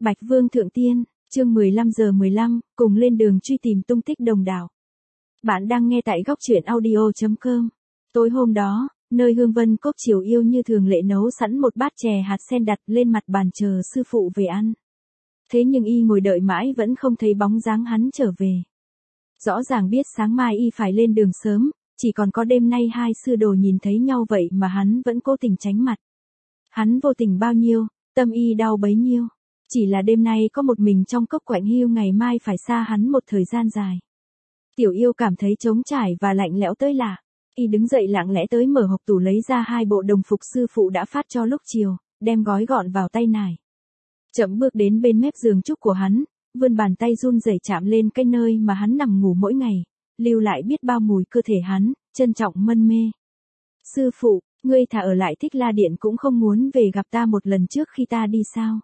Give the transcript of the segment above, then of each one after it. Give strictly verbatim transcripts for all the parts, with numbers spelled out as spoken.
Bạch Vương Thượng Tiên, chương mười lăm giờ mười lăm, cùng lên đường truy tìm tung tích đồng đạo. Bạn đang nghe tại góc truyện audio chấm com. Tối hôm đó, nơi Hương Vân Cốc Triều Yêu như thường lệ nấu sẵn một bát chè hạt sen đặt lên mặt bàn chờ sư phụ về ăn. Thế nhưng y ngồi đợi mãi vẫn không thấy bóng dáng hắn trở về. Rõ ràng biết sáng mai y phải lên đường sớm, chỉ còn có đêm nay hai sư đồ nhìn thấy nhau vậy mà hắn vẫn cố tình tránh mặt. Hắn vô tình bao nhiêu, tâm y đau bấy nhiêu. Chỉ là đêm nay có một mình trong cốc quạnh hiu, ngày mai phải xa hắn một thời gian dài. Tiểu Yêu cảm thấy trống trải và lạnh lẽo tới lạ. Y đứng dậy lặng lẽ tới mở hộc tủ lấy ra hai bộ đồng phục sư phụ đã phát cho lúc chiều, đem gói gọn vào tay nải. Chậm bước đến bên mép giường trúc của hắn, vươn bàn tay run rẩy chạm lên cái nơi mà hắn nằm ngủ mỗi ngày, lưu lại biết bao mùi cơ thể hắn, trân trọng mân mê. Sư phụ, ngươi thà ở lại Thích La Điện cũng không muốn về gặp ta một lần trước khi ta đi sao?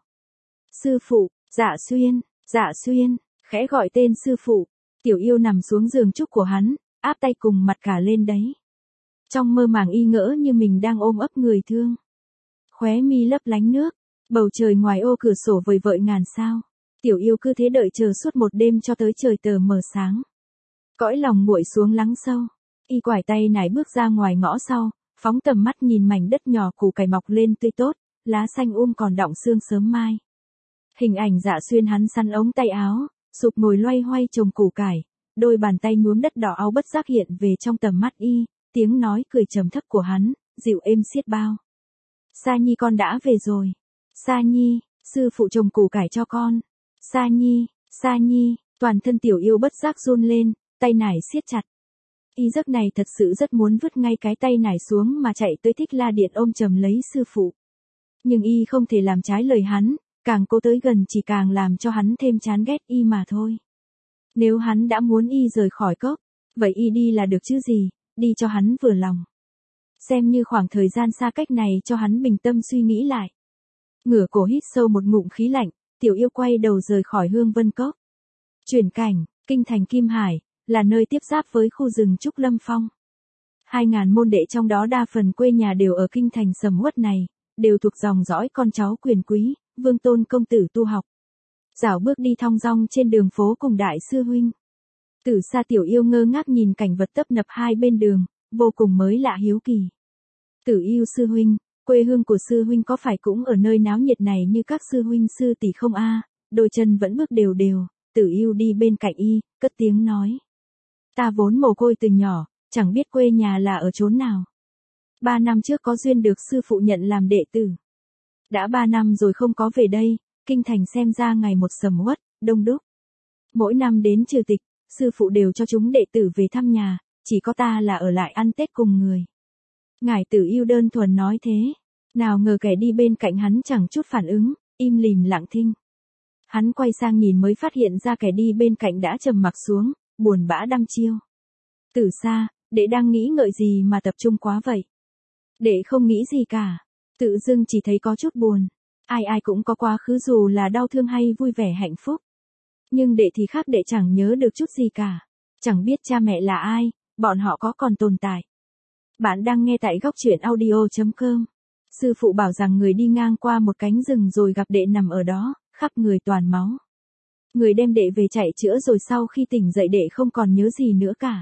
Sư phụ, Dạ Xuyên, Dạ Xuyên, khẽ gọi tên sư phụ. Tiểu Yêu nằm xuống giường trúc của hắn, áp tay cùng mặt cả lên đấy. Trong mơ màng y ngỡ như mình đang ôm ấp người thương. Khóe mi lấp lánh nước, bầu trời ngoài ô cửa sổ vời vợi ngàn sao. Tiểu Yêu cứ thế đợi chờ suốt một đêm cho tới trời tờ mờ sáng. Cõi lòng nguội xuống lắng sâu, y quải tay nải bước ra ngoài ngõ sau, phóng tầm mắt nhìn mảnh đất nhỏ củ cải mọc lên tươi tốt, lá xanh um còn đọng sương sớm mai. Hình ảnh Dạ Xuyên hắn săn ống tay áo, sụp ngồi loay hoay trồng củ cải, đôi bàn tay nhuốm đất đỏ áo bất giác hiện về trong tầm mắt y, tiếng nói cười trầm thấp của hắn, dịu êm xiết bao. Sa Nhi con đã về rồi. Sa Nhi, sư phụ trồng củ cải cho con. Sa Nhi, Sa Nhi, toàn thân Tiểu Yêu bất giác run lên, tay nải siết chặt. Y giấc này thật sự rất muốn vứt ngay cái tay nải xuống mà chạy tới Thích La Điện ôm chầm lấy sư phụ. Nhưng y không thể làm trái lời hắn, càng cố tới gần chỉ càng làm cho hắn thêm chán ghét y mà thôi. Nếu hắn đã muốn y rời khỏi cốc, vậy y đi là được chứ gì, đi cho hắn vừa lòng. Xem như khoảng thời gian xa cách này cho hắn bình tâm suy nghĩ lại. Ngửa cổ hít sâu một ngụm khí lạnh, Tiểu Yêu quay đầu rời khỏi Hương Vân Cốc. Chuyển cảnh, kinh thành Kim Hải, là nơi tiếp giáp với khu rừng Trúc Lâm Phong. Hai ngàn môn đệ trong đó đa phần quê nhà đều ở kinh thành sầm uất này, đều thuộc dòng dõi con cháu quyền quý, Vương Tôn công tử tu học. Dạo bước đi thong dong trên đường phố cùng đại sư huynh. Từ xa Tiểu Yêu ngơ ngác nhìn cảnh vật tấp nập hai bên đường, vô cùng mới lạ hiếu kỳ. Tử Yêu sư huynh, quê hương của sư huynh có phải cũng ở nơi náo nhiệt này như các sư huynh sư tỷ không a? Đôi chân vẫn bước đều đều, Tử Yêu đi bên cạnh y, cất tiếng nói. Ta vốn mồ côi từ nhỏ, chẳng biết quê nhà là ở chốn nào. Ba năm trước có duyên được sư phụ nhận làm đệ tử. Đã ba năm rồi không có về đây, kinh thành xem ra ngày một sầm uất, đông đúc. Mỗi năm đến trừ tịch, sư phụ đều cho chúng đệ tử về thăm nhà, chỉ có ta là ở lại ăn Tết cùng người. Ngải Tử Yêu đơn thuần nói thế, nào ngờ kẻ đi bên cạnh hắn chẳng chút phản ứng, im lìm lặng thinh. Hắn quay sang nhìn mới phát hiện ra kẻ đi bên cạnh đã trầm mặc xuống, buồn bã đăm chiêu. Từ xa, đệ đang nghĩ ngợi gì mà tập trung quá vậy? Đệ không nghĩ gì cả, tự dưng chỉ thấy có chút buồn. Ai ai cũng có quá khứ dù là đau thương hay vui vẻ hạnh phúc. Nhưng đệ thì khác, đệ chẳng nhớ được chút gì cả. Chẳng biết cha mẹ là ai, bọn họ có còn tồn tại. Bạn đang nghe tại góc truyện audio chấm com. Sư phụ bảo rằng người đi ngang qua một cánh rừng rồi gặp đệ nằm ở đó, khắp người toàn máu. Người đem đệ về chạy chữa rồi sau khi tỉnh dậy đệ không còn nhớ gì nữa cả.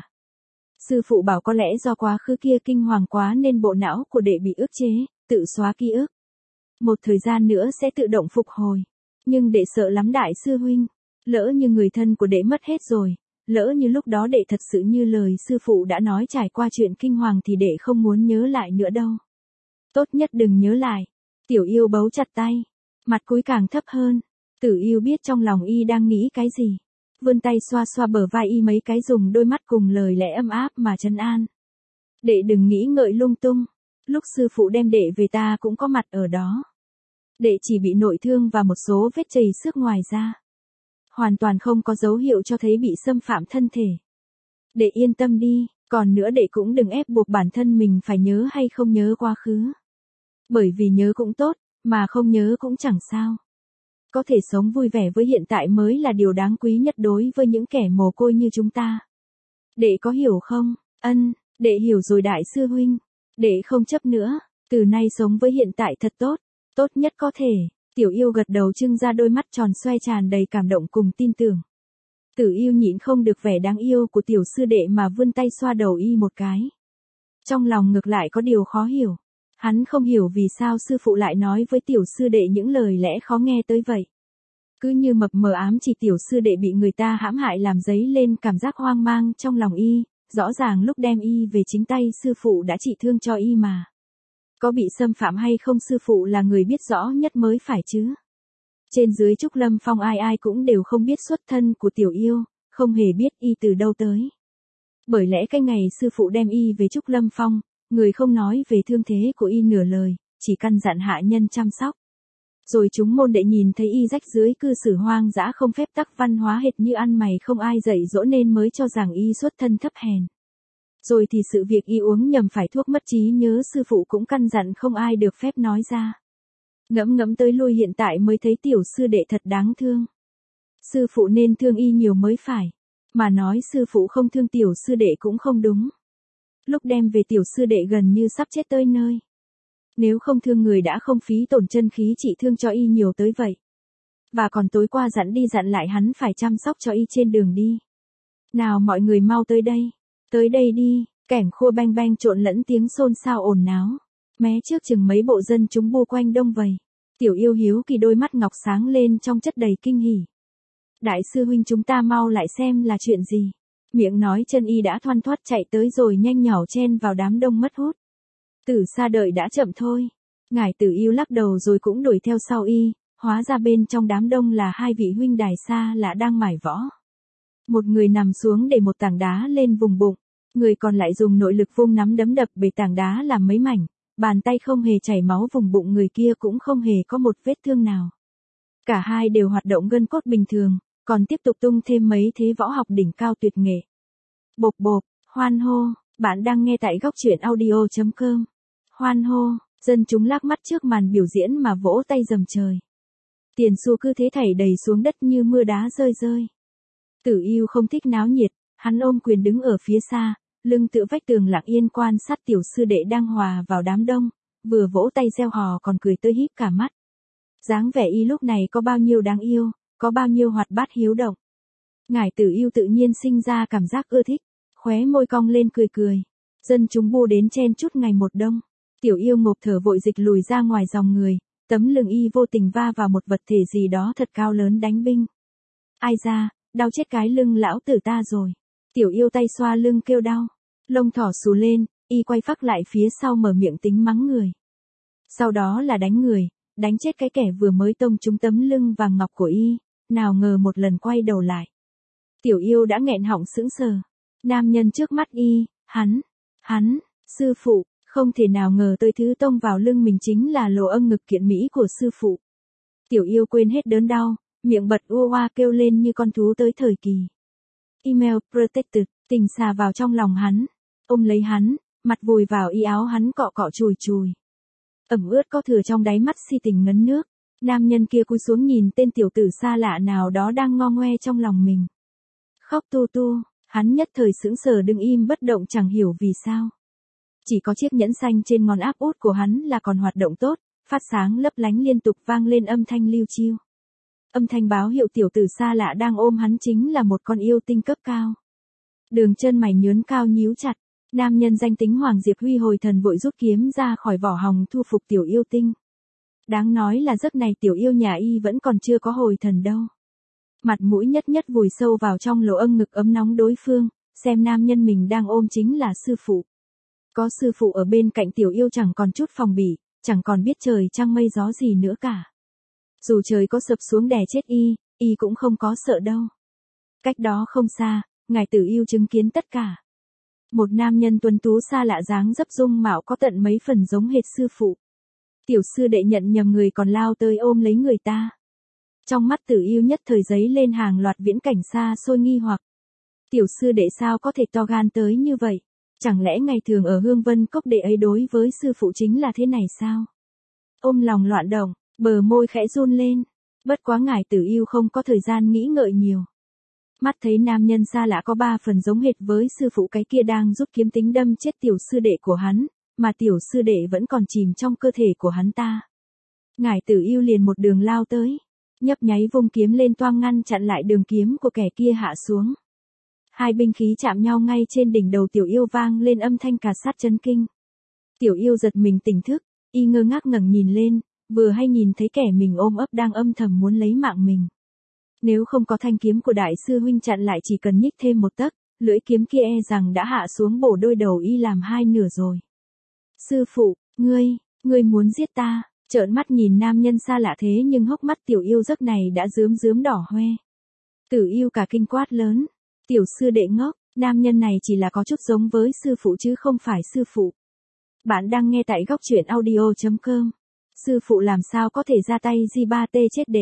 Sư phụ bảo có lẽ do quá khứ kia kinh hoàng quá nên bộ não của đệ bị ức chế, tự xóa ký ức. Một thời gian nữa sẽ tự động phục hồi. Nhưng đệ sợ lắm đại sư huynh. Lỡ như người thân của đệ mất hết rồi. Lỡ như lúc đó đệ thật sự như lời sư phụ đã nói trải qua chuyện kinh hoàng thì đệ không muốn nhớ lại nữa đâu. Tốt nhất đừng nhớ lại. Tiểu Yêu bấu chặt tay. Mặt cúi càng thấp hơn. Tử Yêu biết trong lòng y đang nghĩ cái gì. Vươn tay xoa xoa bờ vai y mấy cái, dùng đôi mắt cùng lời lẽ ấm áp mà trấn an. Đệ đừng nghĩ ngợi lung tung. Lúc sư phụ đem đệ về ta cũng có mặt ở đó. Đệ chỉ bị nội thương và một số vết chảy xước ngoài da. Hoàn toàn không có dấu hiệu cho thấy bị xâm phạm thân thể. Đệ yên tâm đi, còn nữa đệ cũng đừng ép buộc bản thân mình phải nhớ hay không nhớ quá khứ. Bởi vì nhớ cũng tốt, mà không nhớ cũng chẳng sao. Có thể sống vui vẻ với hiện tại mới là điều đáng quý nhất đối với những kẻ mồ côi như chúng ta. Đệ có hiểu không? Ân, đệ hiểu rồi đại sư huynh. Đệ không chấp nữa, từ nay sống với hiện tại thật tốt, tốt nhất có thể. Tiểu yêu gật đầu trưng ra đôi mắt tròn xoe tràn đầy cảm động cùng tin tưởng. Tử yêu nhịn không được vẻ đáng yêu của tiểu sư đệ mà vươn tay xoa đầu y một cái. Trong lòng ngược lại có điều khó hiểu. Hắn không hiểu vì sao sư phụ lại nói với tiểu sư đệ những lời lẽ khó nghe tới vậy. Cứ như mập mờ ám chỉ tiểu sư đệ bị người ta hãm hại làm dấy lên cảm giác hoang mang trong lòng y, rõ ràng lúc đem y về chính tay sư phụ đã trị thương cho y mà. Có bị xâm phạm hay không sư phụ là người biết rõ nhất mới phải chứ. Trên dưới Trúc Lâm Phong ai ai cũng đều không biết xuất thân của tiểu yêu, không hề biết y từ đâu tới. Bởi lẽ cái ngày sư phụ đem y về Trúc Lâm Phong, người không nói về thương thế của y nửa lời, chỉ căn dặn hạ nhân chăm sóc. Rồi chúng môn đệ nhìn thấy y rách dưới cư xử hoang dã không phép tắc văn hóa hệt như ăn mày không ai dạy dỗ nên mới cho rằng y xuất thân thấp hèn. Rồi thì sự việc y uống nhầm phải thuốc mất trí nhớ sư phụ cũng căn dặn không ai được phép nói ra. Ngẫm ngẫm tới lui hiện tại mới thấy tiểu sư đệ thật đáng thương. Sư phụ nên thương y nhiều mới phải. Mà nói sư phụ không thương tiểu sư đệ cũng không đúng. Lúc đem về tiểu sư đệ gần như sắp chết tới nơi. Nếu không thương người đã không phí tổn chân khí trị thương cho y nhiều tới vậy. Và còn tối qua dặn đi dặn lại hắn phải chăm sóc cho y trên đường đi. Nào mọi người mau tới đây. Tới đây đi, kẻng khua banh banh trộn lẫn tiếng xôn xao ồn náo. Mé trước chừng mấy bộ dân chúng bu quanh đông vầy. Tiểu yêu hiếu kỳ đôi mắt ngọc sáng lên trong chất đầy kinh hỉ. Đại sư huynh chúng ta mau lại xem là chuyện gì. Miệng nói chân y đã thoăn thoắt chạy tới rồi nhanh nhỏ chen vào đám đông mất hút. Tử Sa đợi đã chậm thôi. Ngải Tử yêu lắc đầu rồi cũng đuổi theo sau y, hóa ra bên trong đám đông là hai vị huynh đài xa lạ đang mải võ. Một người nằm xuống để một tảng đá lên vùng bụng, người còn lại dùng nội lực vung nắm đấm đập bể tảng đá làm mấy mảnh, bàn tay không hề chảy máu vùng bụng người kia cũng không hề có một vết thương nào. Cả hai đều hoạt động gân cốt bình thường, còn tiếp tục tung thêm mấy thế võ học đỉnh cao tuyệt nghệ. Bộp bộp, hoan hô, bạn đang nghe tại góc truyện audio chấm com. Hoan hô, dân chúng lác mắt trước màn biểu diễn mà vỗ tay rầm trời. Tiền xu cứ thế thảy đầy xuống đất như mưa đá rơi rơi. Tử yêu không thích náo nhiệt, hắn ôm quyền đứng ở phía xa, lưng tựa vách tường lặng yên quan sát tiểu sư đệ đang hòa vào đám đông, vừa vỗ tay reo hò còn cười tươi híp cả mắt. Dáng vẻ y lúc này có bao nhiêu đáng yêu, có bao nhiêu hoạt bát hiếu động. Ngải Tử yêu tự nhiên sinh ra cảm giác ưa thích, khóe môi cong lên cười cười. Dân chúng bu đến chen chút ngày một đông. Tiểu yêu ngộp thở vội dịch lùi ra ngoài dòng người, tấm lưng y vô tình va vào một vật thể gì đó thật cao lớn đánh binh. Ai da, đau chết cái lưng lão tử ta rồi. Tiểu yêu tay xoa lưng kêu đau, lông thỏ xù lên, y quay phắc lại phía sau mở miệng tính mắng người. Sau đó là đánh người, đánh chết cái kẻ vừa mới tông trúng tấm lưng vàng ngọc của y, nào ngờ một lần quay đầu lại. Tiểu yêu đã nghẹn họng sững sờ. Nam nhân trước mắt y, hắn, hắn, sư phụ, không thể nào ngờ tới thứ tông vào lưng mình chính là lỗ âng ngực kiện mỹ của sư phụ. Tiểu yêu quên hết đớn đau, miệng bật ua oa kêu lên như con thú tới thời kỳ. Email protected, tình xà vào trong lòng hắn, ôm lấy hắn, mặt vùi vào y áo hắn cọ cọ chùi chùi. Ẩm ướt có thừa trong đáy mắt si tình ngấn nước, nam nhân kia cúi xuống nhìn tên tiểu tử xa lạ nào đó đang ngo ngoe trong lòng mình. Khóc tu tu, hắn nhất thời sững sờ đứng im bất động chẳng hiểu vì sao. Chỉ có chiếc nhẫn xanh trên ngón áp út của hắn là còn hoạt động tốt, phát sáng lấp lánh liên tục vang lên âm thanh liu chiu. Âm thanh báo hiệu tiểu tử xa lạ đang ôm hắn chính là một con yêu tinh cấp cao. Đường chân mày nhướn cao nhíu chặt, nam nhân danh tính Hoàng Diệp Huy hồi thần vội rút kiếm ra khỏi vỏ hòng thu phục tiểu yêu tinh. Đáng nói là giấc này tiểu yêu nhà y vẫn còn chưa có hồi thần đâu. Mặt mũi nhất nhất vùi sâu vào trong lỗ âng ngực ấm nóng đối phương, xem nam nhân mình đang ôm chính là sư phụ. Có sư phụ ở bên cạnh tiểu yêu chẳng còn chút phòng bị, chẳng còn biết trời trăng mây gió gì nữa cả. Dù trời có sập xuống đè chết y, y cũng không có sợ đâu. Cách đó không xa, Ngải Tử yêu chứng kiến tất cả. Một nam nhân tuấn tú xa lạ dáng dấp dung mạo có tận mấy phần giống hệt sư phụ. Tiểu sư đệ nhận nhầm người còn lao tới ôm lấy người ta. Trong mắt Tử yêu nhất thời giấy lên hàng loạt viễn cảnh xa xôi nghi hoặc. Tiểu sư đệ sao có thể to gan tới như vậy? Chẳng lẽ ngày thường ở Hương Vân Cốc đệ ấy đối với sư phụ chính là thế này sao? Ôm lòng loạn động, bờ môi khẽ run lên. Bất quá Ngải Tử yêu không có thời gian nghĩ ngợi nhiều. Mắt thấy nam nhân xa lạ có ba phần giống hệt với sư phụ cái kia đang rút kiếm tính đâm chết tiểu sư đệ của hắn, mà tiểu sư đệ vẫn còn chìm trong cơ thể của hắn ta. Ngải Tử Yêu liền một đường lao tới, nhấp nháy vung kiếm lên toang ngăn chặn lại đường kiếm của kẻ kia hạ xuống. Hai binh khí chạm nhau ngay trên đỉnh đầu Tiểu Yêu vang lên âm thanh cà sát chấn kinh. Tiểu Yêu giật mình tỉnh thức, y ngơ ngác ngẩng nhìn lên, vừa hay nhìn thấy kẻ mình ôm ấp đang âm thầm muốn lấy mạng mình. Nếu không có thanh kiếm của đại sư huynh chặn lại chỉ cần nhích thêm một tấc, lưỡi kiếm kia e rằng đã hạ xuống bổ đôi đầu y làm hai nửa rồi. Sư phụ, ngươi, ngươi muốn giết ta, trợn mắt nhìn nam nhân xa lạ thế nhưng hốc mắt Tiểu Yêu giấc này đã rướm rướm đỏ hoe. Tử Yêu cả kinh quát lớn, tiểu sư đệ ngốc, nam nhân này chỉ là có chút giống với sư phụ chứ không phải sư phụ. Bạn đang nghe tại góc truyện audio chấm com. Sư phụ làm sao có thể ra tay gi ba tê chết đệ.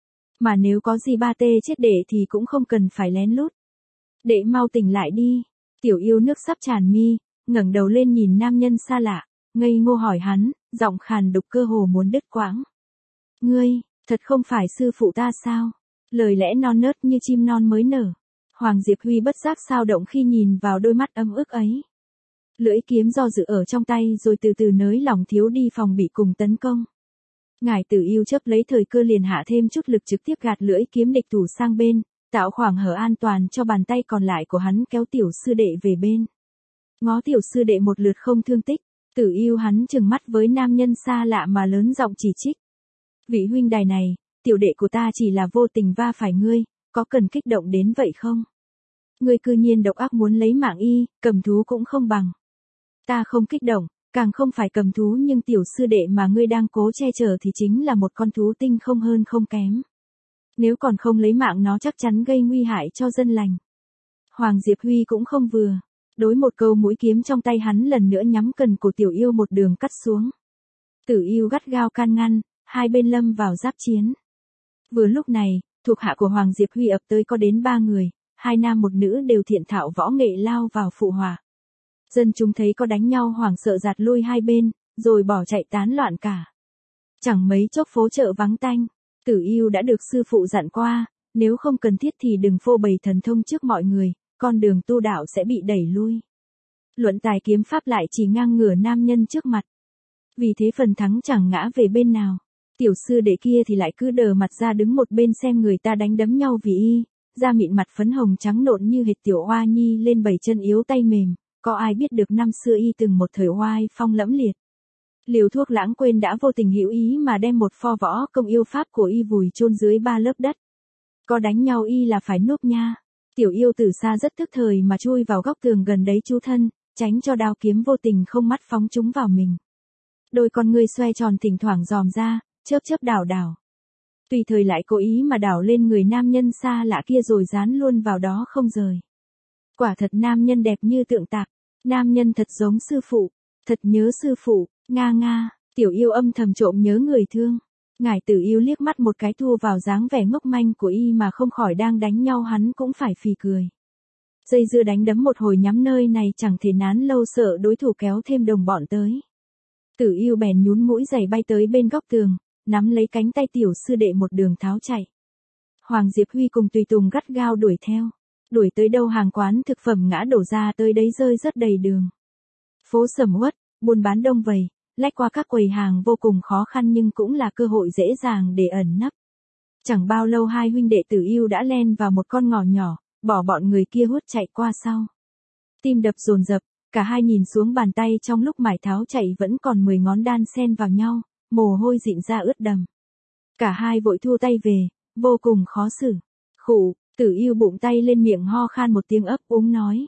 Mà nếu có gi ba tê chết đệ thì cũng không cần phải lén lút. Đệ mau tỉnh lại đi. Tiểu Yêu nước sắp tràn mi, ngẩng đầu lên nhìn nam nhân xa lạ, ngây ngô hỏi hắn, giọng khàn đục cơ hồ muốn đứt quãng. Ngươi, thật không phải sư phụ ta sao? Lời lẽ non nớt như chim non mới nở. Hoàng Diệp Huy bất giác sao động khi nhìn vào đôi mắt ấm ức ấy. Lưỡi kiếm do dự ở trong tay rồi từ từ nới lỏng thiếu đi phòng bị cùng tấn công. Ngải Tử Yêu chấp lấy thời cơ liền hạ thêm chút lực trực tiếp gạt lưỡi kiếm địch thủ sang bên, tạo khoảng hở an toàn cho bàn tay còn lại của hắn kéo tiểu sư đệ về bên. Ngó tiểu sư đệ một lượt không thương tích, Tử Yêu hắn trừng mắt với nam nhân xa lạ mà lớn giọng chỉ trích. Vị huynh đài này, tiểu đệ của ta chỉ là vô tình va phải ngươi, có cần kích động đến vậy không? Ngươi cư nhiên độc ác muốn lấy mạng y, cầm thú cũng không bằng. Ta không kích động, càng không phải cầm thú nhưng tiểu sư đệ mà ngươi đang cố che chở thì chính là một con thú tinh không hơn không kém. Nếu còn không lấy mạng nó chắc chắn gây nguy hại cho dân lành. Hoàng Diệp Huy cũng không vừa. Đối một câu mũi kiếm trong tay hắn lần nữa nhắm cần cổ Tiểu Yêu một đường cắt xuống. Tử Yêu gắt gao can ngăn, hai bên lâm vào giáp chiến. Vừa lúc này, thuộc hạ của Hoàng Diệp Huy ập tới có đến ba người, hai nam một nữ đều thiện thạo võ nghệ lao vào phụ họa. Dân chúng thấy có đánh nhau hoảng sợ giạt lui hai bên, rồi bỏ chạy tán loạn cả. Chẳng mấy chốc phố chợ vắng tanh, Tử Yêu đã được sư phụ dặn qua, nếu không cần thiết thì đừng phô bày thần thông trước mọi người, con đường tu đạo sẽ bị đẩy lui. Luận tài kiếm pháp lại chỉ ngang ngửa nam nhân trước mặt. Vì thế phần thắng chẳng ngã về bên nào. Tiểu sư đệ kia thì lại cứ đờ mặt ra đứng một bên xem người ta đánh đấm nhau vì y, da mịn mặt phấn hồng trắng nộn như hệt tiểu hoa nhi lên bảy chân yếu tay mềm, có ai biết được năm xưa y từng một thời oai phong lẫm liệt. Liều thuốc lãng quên đã vô tình hữu ý mà đem một pho võ công yêu pháp của y vùi chôn dưới ba lớp đất. Có đánh nhau y là phải núp nha. Tiểu Yêu từ xa rất tức thời mà chui vào góc tường gần đấy trú thân, tránh cho đao kiếm vô tình không mắt phóng chúng vào mình. Đôi con ngươi xoay tròn thỉnh thoảng dòm ra, chớp chớp đảo đảo. Tùy thời lại cố ý mà đảo lên người nam nhân xa lạ kia rồi dán luôn vào đó không rời. Quả thật nam nhân đẹp như tượng tạc, nam nhân thật giống sư phụ, thật nhớ sư phụ, nga nga, Tiểu Yêu âm thầm trộm nhớ người thương. Ngải Tử Yêu liếc mắt một cái thua vào dáng vẻ ngốc manh của y mà không khỏi đang đánh nhau hắn cũng phải phì cười. Dây dưa đánh đấm một hồi nhắm nơi này chẳng thể nán lâu sợ đối thủ kéo thêm đồng bọn tới. Tử Yêu bèn nhún mũi giày bay tới bên góc tường, nắm lấy cánh tay tiểu sư đệ một đường tháo chạy. Hoàng Diệp Huy cùng tùy tùng gắt gao đuổi theo. Đuổi tới đâu hàng quán thực phẩm ngã đổ ra tới đấy rơi rất đầy đường. Phố sầm uất, buôn bán đông vầy, lách qua các quầy hàng vô cùng khó khăn nhưng cũng là cơ hội dễ dàng để ẩn nấp. Chẳng bao lâu hai huynh đệ Tử Yêu đã len vào một con ngõ nhỏ, bỏ bọn người kia hút chạy qua sau. Tim đập dồn dập, cả hai nhìn xuống bàn tay trong lúc mải tháo chạy vẫn còn mười ngón đan xen vào nhau, mồ hôi dịn ra ướt đầm. Cả hai vội thu tay về, vô cùng khó xử. Khụ, Tử Yêu bụng tay lên miệng ho khan một tiếng ấp úng nói.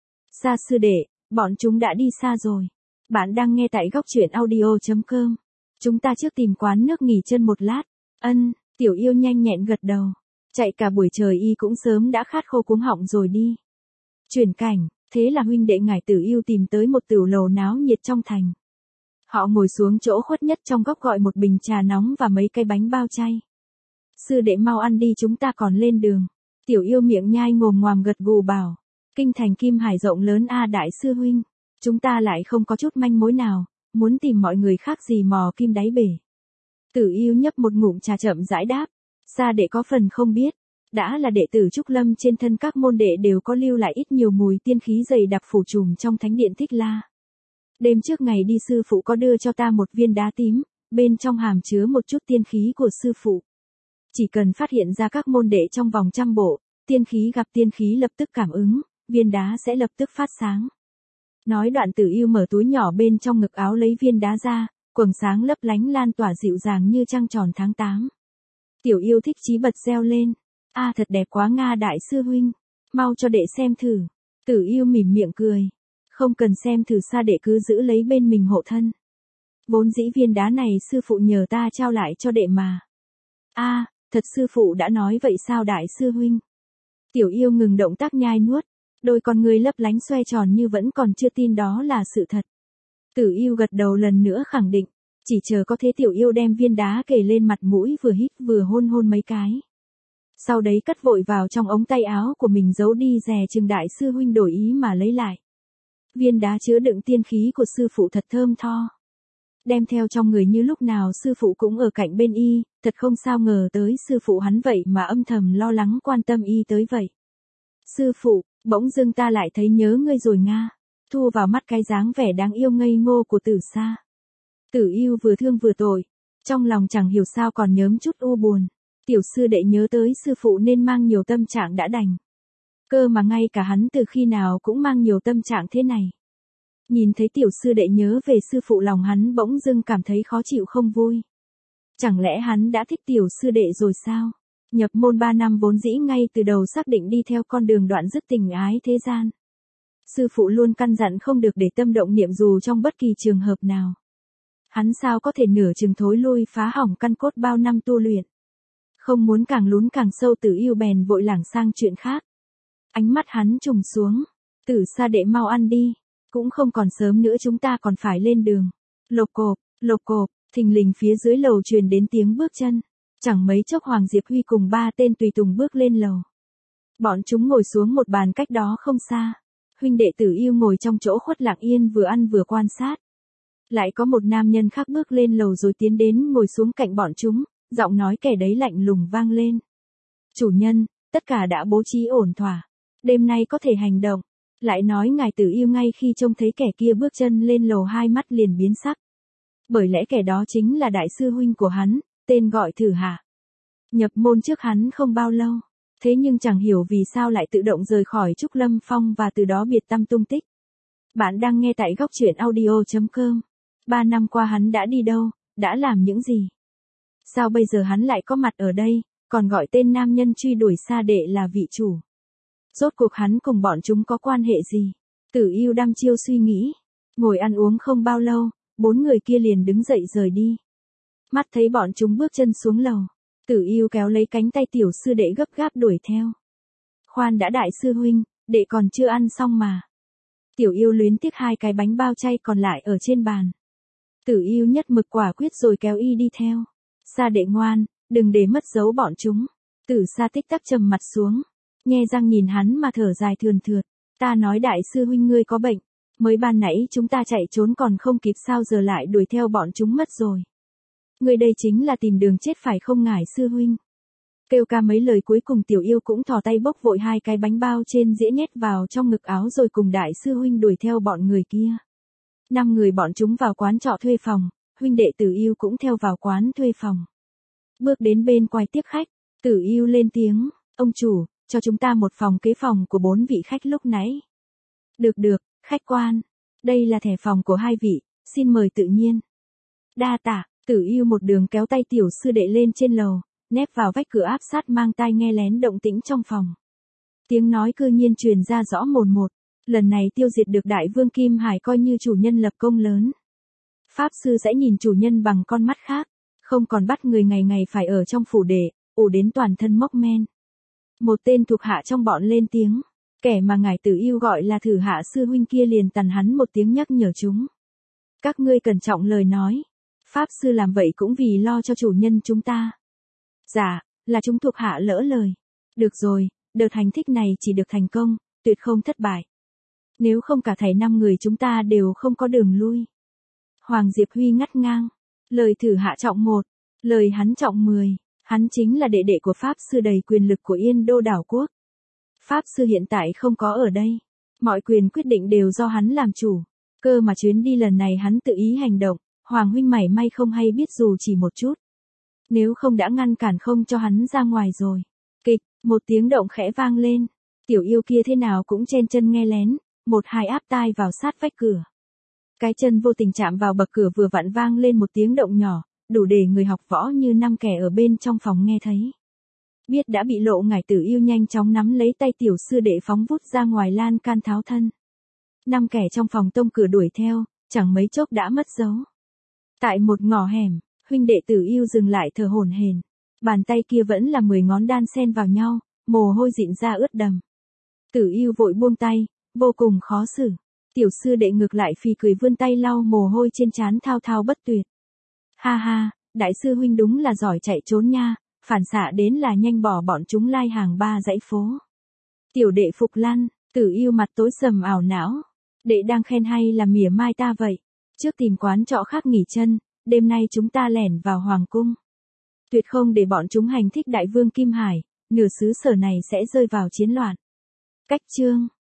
Xa sư đệ, bọn chúng đã đi xa rồi. Bạn đang nghe tại góc truyện audio chấm com. Chúng ta trước tìm quán nước nghỉ chân một lát. Ân, Tiểu Yêu nhanh nhẹn gật đầu. Chạy cả buổi trời y cũng sớm đã khát khô cuống họng rồi đi. Chuyển cảnh, thế là huynh đệ Ngải Tử Yêu tìm tới một tửu lầu náo nhiệt trong thành. Họ ngồi xuống chỗ khuất nhất trong góc gọi một bình trà nóng và mấy cái bánh bao chay. Sư đệ mau ăn đi chúng ta còn lên đường. Tiểu Yêu miệng nhai ngồm ngoàm gật gù bảo. Kinh thành Kim Hải rộng lớn a đại sư huynh. Chúng ta lại không có chút manh mối nào, muốn tìm mọi người khác gì mò kim đáy bể. Tử Yêu nhấp một ngụm trà chậm rãi đáp. Xa đệ có phần không biết. Đã là đệ tử Trúc Lâm trên thân các môn đệ đều có lưu lại ít nhiều mùi tiên khí dày đặc phủ trùm trong thánh điện Thích La. Đêm trước ngày đi sư phụ có đưa cho ta một viên đá tím, bên trong hàm chứa một chút tiên khí của sư phụ. Chỉ cần phát hiện ra các môn đệ trong vòng trăm bộ, tiên khí gặp tiên khí lập tức cảm ứng, viên đá sẽ lập tức phát sáng. Nói đoạn Tử Yêu mở túi nhỏ bên trong ngực áo lấy viên đá ra, quầng sáng lấp lánh lan tỏa dịu dàng như trăng tròn tháng tám. Tiểu Yêu thích chí bật reo lên. A à, thật đẹp quá Nga đại sư huynh. Mau cho đệ xem thử. Tử Yêu mỉm miệng cười. Không cần xem thử xa đệ cứ giữ lấy bên mình hộ thân. Vốn dĩ viên đá này sư phụ nhờ ta trao lại cho đệ mà. A à, thật sư phụ đã nói vậy sao đại sư huynh? Tiểu Yêu ngừng động tác nhai nuốt. Đôi con người lấp lánh xoay tròn như vẫn còn chưa tin đó là sự thật. Tử Yêu gật đầu lần nữa khẳng định. Chỉ chờ có thế Tiểu Yêu đem viên đá kề lên mặt mũi vừa hít vừa hôn hôn mấy cái. Sau đấy cất vội vào trong ống tay áo của mình giấu đi dè chừng đại sư huynh đổi ý mà lấy lại. Viên đá chứa đựng tiên khí của sư phụ thật thơm tho. Đem theo trong người như lúc nào sư phụ cũng ở cạnh bên y, thật không sao ngờ tới sư phụ hắn vậy mà âm thầm lo lắng quan tâm y tới vậy. Sư phụ, bỗng dưng ta lại thấy nhớ ngươi rồi Nga. Thu vào mắt cái dáng vẻ đáng yêu ngây ngô của Tử Sa. Tử Yêu vừa thương vừa tội, trong lòng chẳng hiểu sao còn nhớm chút u buồn. Tiểu sư đệ nhớ tới sư phụ nên mang nhiều tâm trạng đã đành. Cơ mà ngay cả hắn từ khi nào cũng mang nhiều tâm trạng thế này. Nhìn thấy tiểu sư đệ nhớ về sư phụ lòng hắn bỗng dưng cảm thấy khó chịu không vui. Chẳng lẽ hắn đã thích tiểu sư đệ rồi sao? Nhập môn ba năm vốn dĩ ngay từ đầu xác định đi theo con đường đoạn dứt tình ái thế gian. Sư phụ luôn căn dặn không được để tâm động niệm dù trong bất kỳ trường hợp nào. Hắn sao có thể nửa chừng thối lui phá hỏng căn cốt bao năm tu luyện. Không muốn càng lún càng sâu Tử Yêu bèn vội lảng sang chuyện khác. Ánh mắt hắn trùng xuống. Tử Sa đệ mau ăn đi. Cũng không còn sớm nữa chúng ta còn phải lên đường. Lộc cộp, lộc cộp, thình lình phía dưới lầu truyền đến tiếng bước chân. Chẳng mấy chốc Hoàng Diệp Huy cùng ba tên tùy tùng bước lên lầu. Bọn chúng ngồi xuống một bàn cách đó không xa. Huynh đệ Tử Yêu ngồi trong chỗ khuất lặng yên vừa ăn vừa quan sát. Lại có một nam nhân khác bước lên lầu rồi tiến đến ngồi xuống cạnh bọn chúng, giọng nói kẻ đấy lạnh lùng vang lên. Chủ nhân, tất cả đã bố trí ổn thỏa. Đêm nay có thể hành động. Lại nói ngài Tử Yêu ngay khi trông thấy kẻ kia bước chân lên lầu hai mắt liền biến sắc. Bởi lẽ kẻ đó chính là đại sư huynh của hắn, tên gọi Thử Hạ. Nhập môn trước hắn không bao lâu. Thế nhưng chẳng hiểu vì sao lại tự động rời khỏi Trúc Lâm Phong và từ đó biệt tăm tung tích. Bạn đang nghe tại góc truyện audio chấm com. Ba năm qua hắn đã đi đâu, đã làm những gì? Sao bây giờ hắn lại có mặt ở đây, còn gọi tên nam nhân truy đuổi Sa đệ là vị chủ? Rốt cuộc hắn cùng bọn chúng có quan hệ gì? Tử Yêu đăm chiêu suy nghĩ. Ngồi ăn uống không bao lâu, bốn người kia liền đứng dậy rời đi. Mắt thấy bọn chúng bước chân xuống lầu. Tử Yêu kéo lấy cánh tay tiểu sư đệ gấp gáp đuổi theo. Khoan đã đại sư huynh, đệ còn chưa ăn xong mà. Tiểu Yêu luyến tiếc hai cái bánh bao chay còn lại ở trên bàn. Tử Yêu nhất mực quả quyết rồi kéo y đi theo. Sa đệ ngoan, đừng để mất dấu bọn chúng. Tử Sa tích tắc trầm mặt xuống. Nhe răng nhìn hắn mà thở dài thườn thượt. Ta nói đại sư huynh ngươi có bệnh. Mới ban nãy chúng ta chạy trốn còn không kịp sao giờ lại đuổi theo bọn chúng mất rồi. Ngươi đây chính là tìm đường chết phải không ngải sư huynh. Kêu ca mấy lời cuối cùng Tiểu Yêu cũng thò tay bốc vội hai cái bánh bao trên dĩa nhét vào trong ngực áo rồi cùng đại sư huynh đuổi theo bọn người kia. Năm người bọn chúng vào quán trọ thuê phòng, huynh đệ Tử Yêu cũng theo vào quán thuê phòng. Bước đến bên quầy tiếp khách, Tử Yêu lên tiếng, ông chủ, cho chúng ta một phòng kế phòng của bốn vị khách lúc nãy. Được được, khách quan. Đây là thẻ phòng của hai vị, xin mời tự nhiên. Đa tạ, Tử Yêu một đường kéo tay tiểu sư đệ lên trên lầu, nép vào vách cửa áp sát mang tai nghe lén động tĩnh trong phòng. Tiếng nói cư nhiên truyền ra rõ mồn một, lần này tiêu diệt được đại vương Kim Hải coi như chủ nhân lập công lớn. Pháp sư sẽ nhìn chủ nhân bằng con mắt khác, không còn bắt người ngày ngày phải ở trong phủ để, ủ đến toàn thân mốc men. Một tên thuộc hạ trong bọn lên tiếng, kẻ mà ngài Tử Yêu gọi là Thử Hạ sư huynh kia liền tằn hắn một tiếng nhắc nhở chúng. Các ngươi cẩn trọng lời nói, Pháp sư làm vậy cũng vì lo cho chủ nhân chúng ta. Dạ, là chúng thuộc hạ lỡ lời. Được rồi, đợt hành thích này chỉ được thành công, tuyệt không thất bại. Nếu không cả thảy năm người chúng ta đều không có đường lui. Hoàng Diệp Huy ngắt ngang. Lời Thử Hạ trọng một, lời hắn trọng mười. Hắn chính là đệ đệ của Pháp sư đầy quyền lực của Yên Đô đảo quốc. Pháp sư hiện tại không có ở đây. Mọi quyền quyết định đều do hắn làm chủ. Cơ mà chuyến đi lần này hắn tự ý hành động, Hoàng huynh mảy may không hay biết dù chỉ một chút. Nếu không đã ngăn cản không cho hắn ra ngoài rồi. Kịch, một tiếng động khẽ vang lên. Tiểu yêu kia thế nào cũng chen chân nghe lén, một hai áp tai vào sát vách cửa. Cái chân vô tình chạm vào bậc cửa vừa vặn vang lên một tiếng động nhỏ, đủ để người học võ như năm kẻ ở bên trong phòng nghe thấy. Biết đã bị lộ ngải Tử Yêu nhanh chóng nắm lấy tay tiểu sư đệ phóng vút ra ngoài lan can tháo thân. Năm kẻ trong phòng tông cửa đuổi theo, chẳng mấy chốc đã mất dấu. Tại một ngõ hẻm, huynh đệ Tử Yêu dừng lại thở hổn hển. Bàn tay kia vẫn là mười ngón đan xen vào nhau, mồ hôi dịn ra ướt đầm. Tử Yêu vội buông tay, vô cùng khó xử. Tiểu sư đệ ngược lại phì cười vươn tay lau mồ hôi trên trán thao thao bất tuyệt. Ha ha, đại sư huynh đúng là giỏi chạy trốn nha, phản xạ đến là nhanh bỏ bọn chúng lai hàng ba dãy phố. Tiểu đệ Phục Lan, Tử Yêu mặt tối sầm ảo não. Đệ đang khen hay là mỉa mai ta vậy? Trước tìm quán trọ khác nghỉ chân, đêm nay chúng ta lẻn vào hoàng cung. Tuyệt không để bọn chúng hành thích đại vương Kim Hải, nửa xứ sở này sẽ rơi vào chiến loạn. Cách chương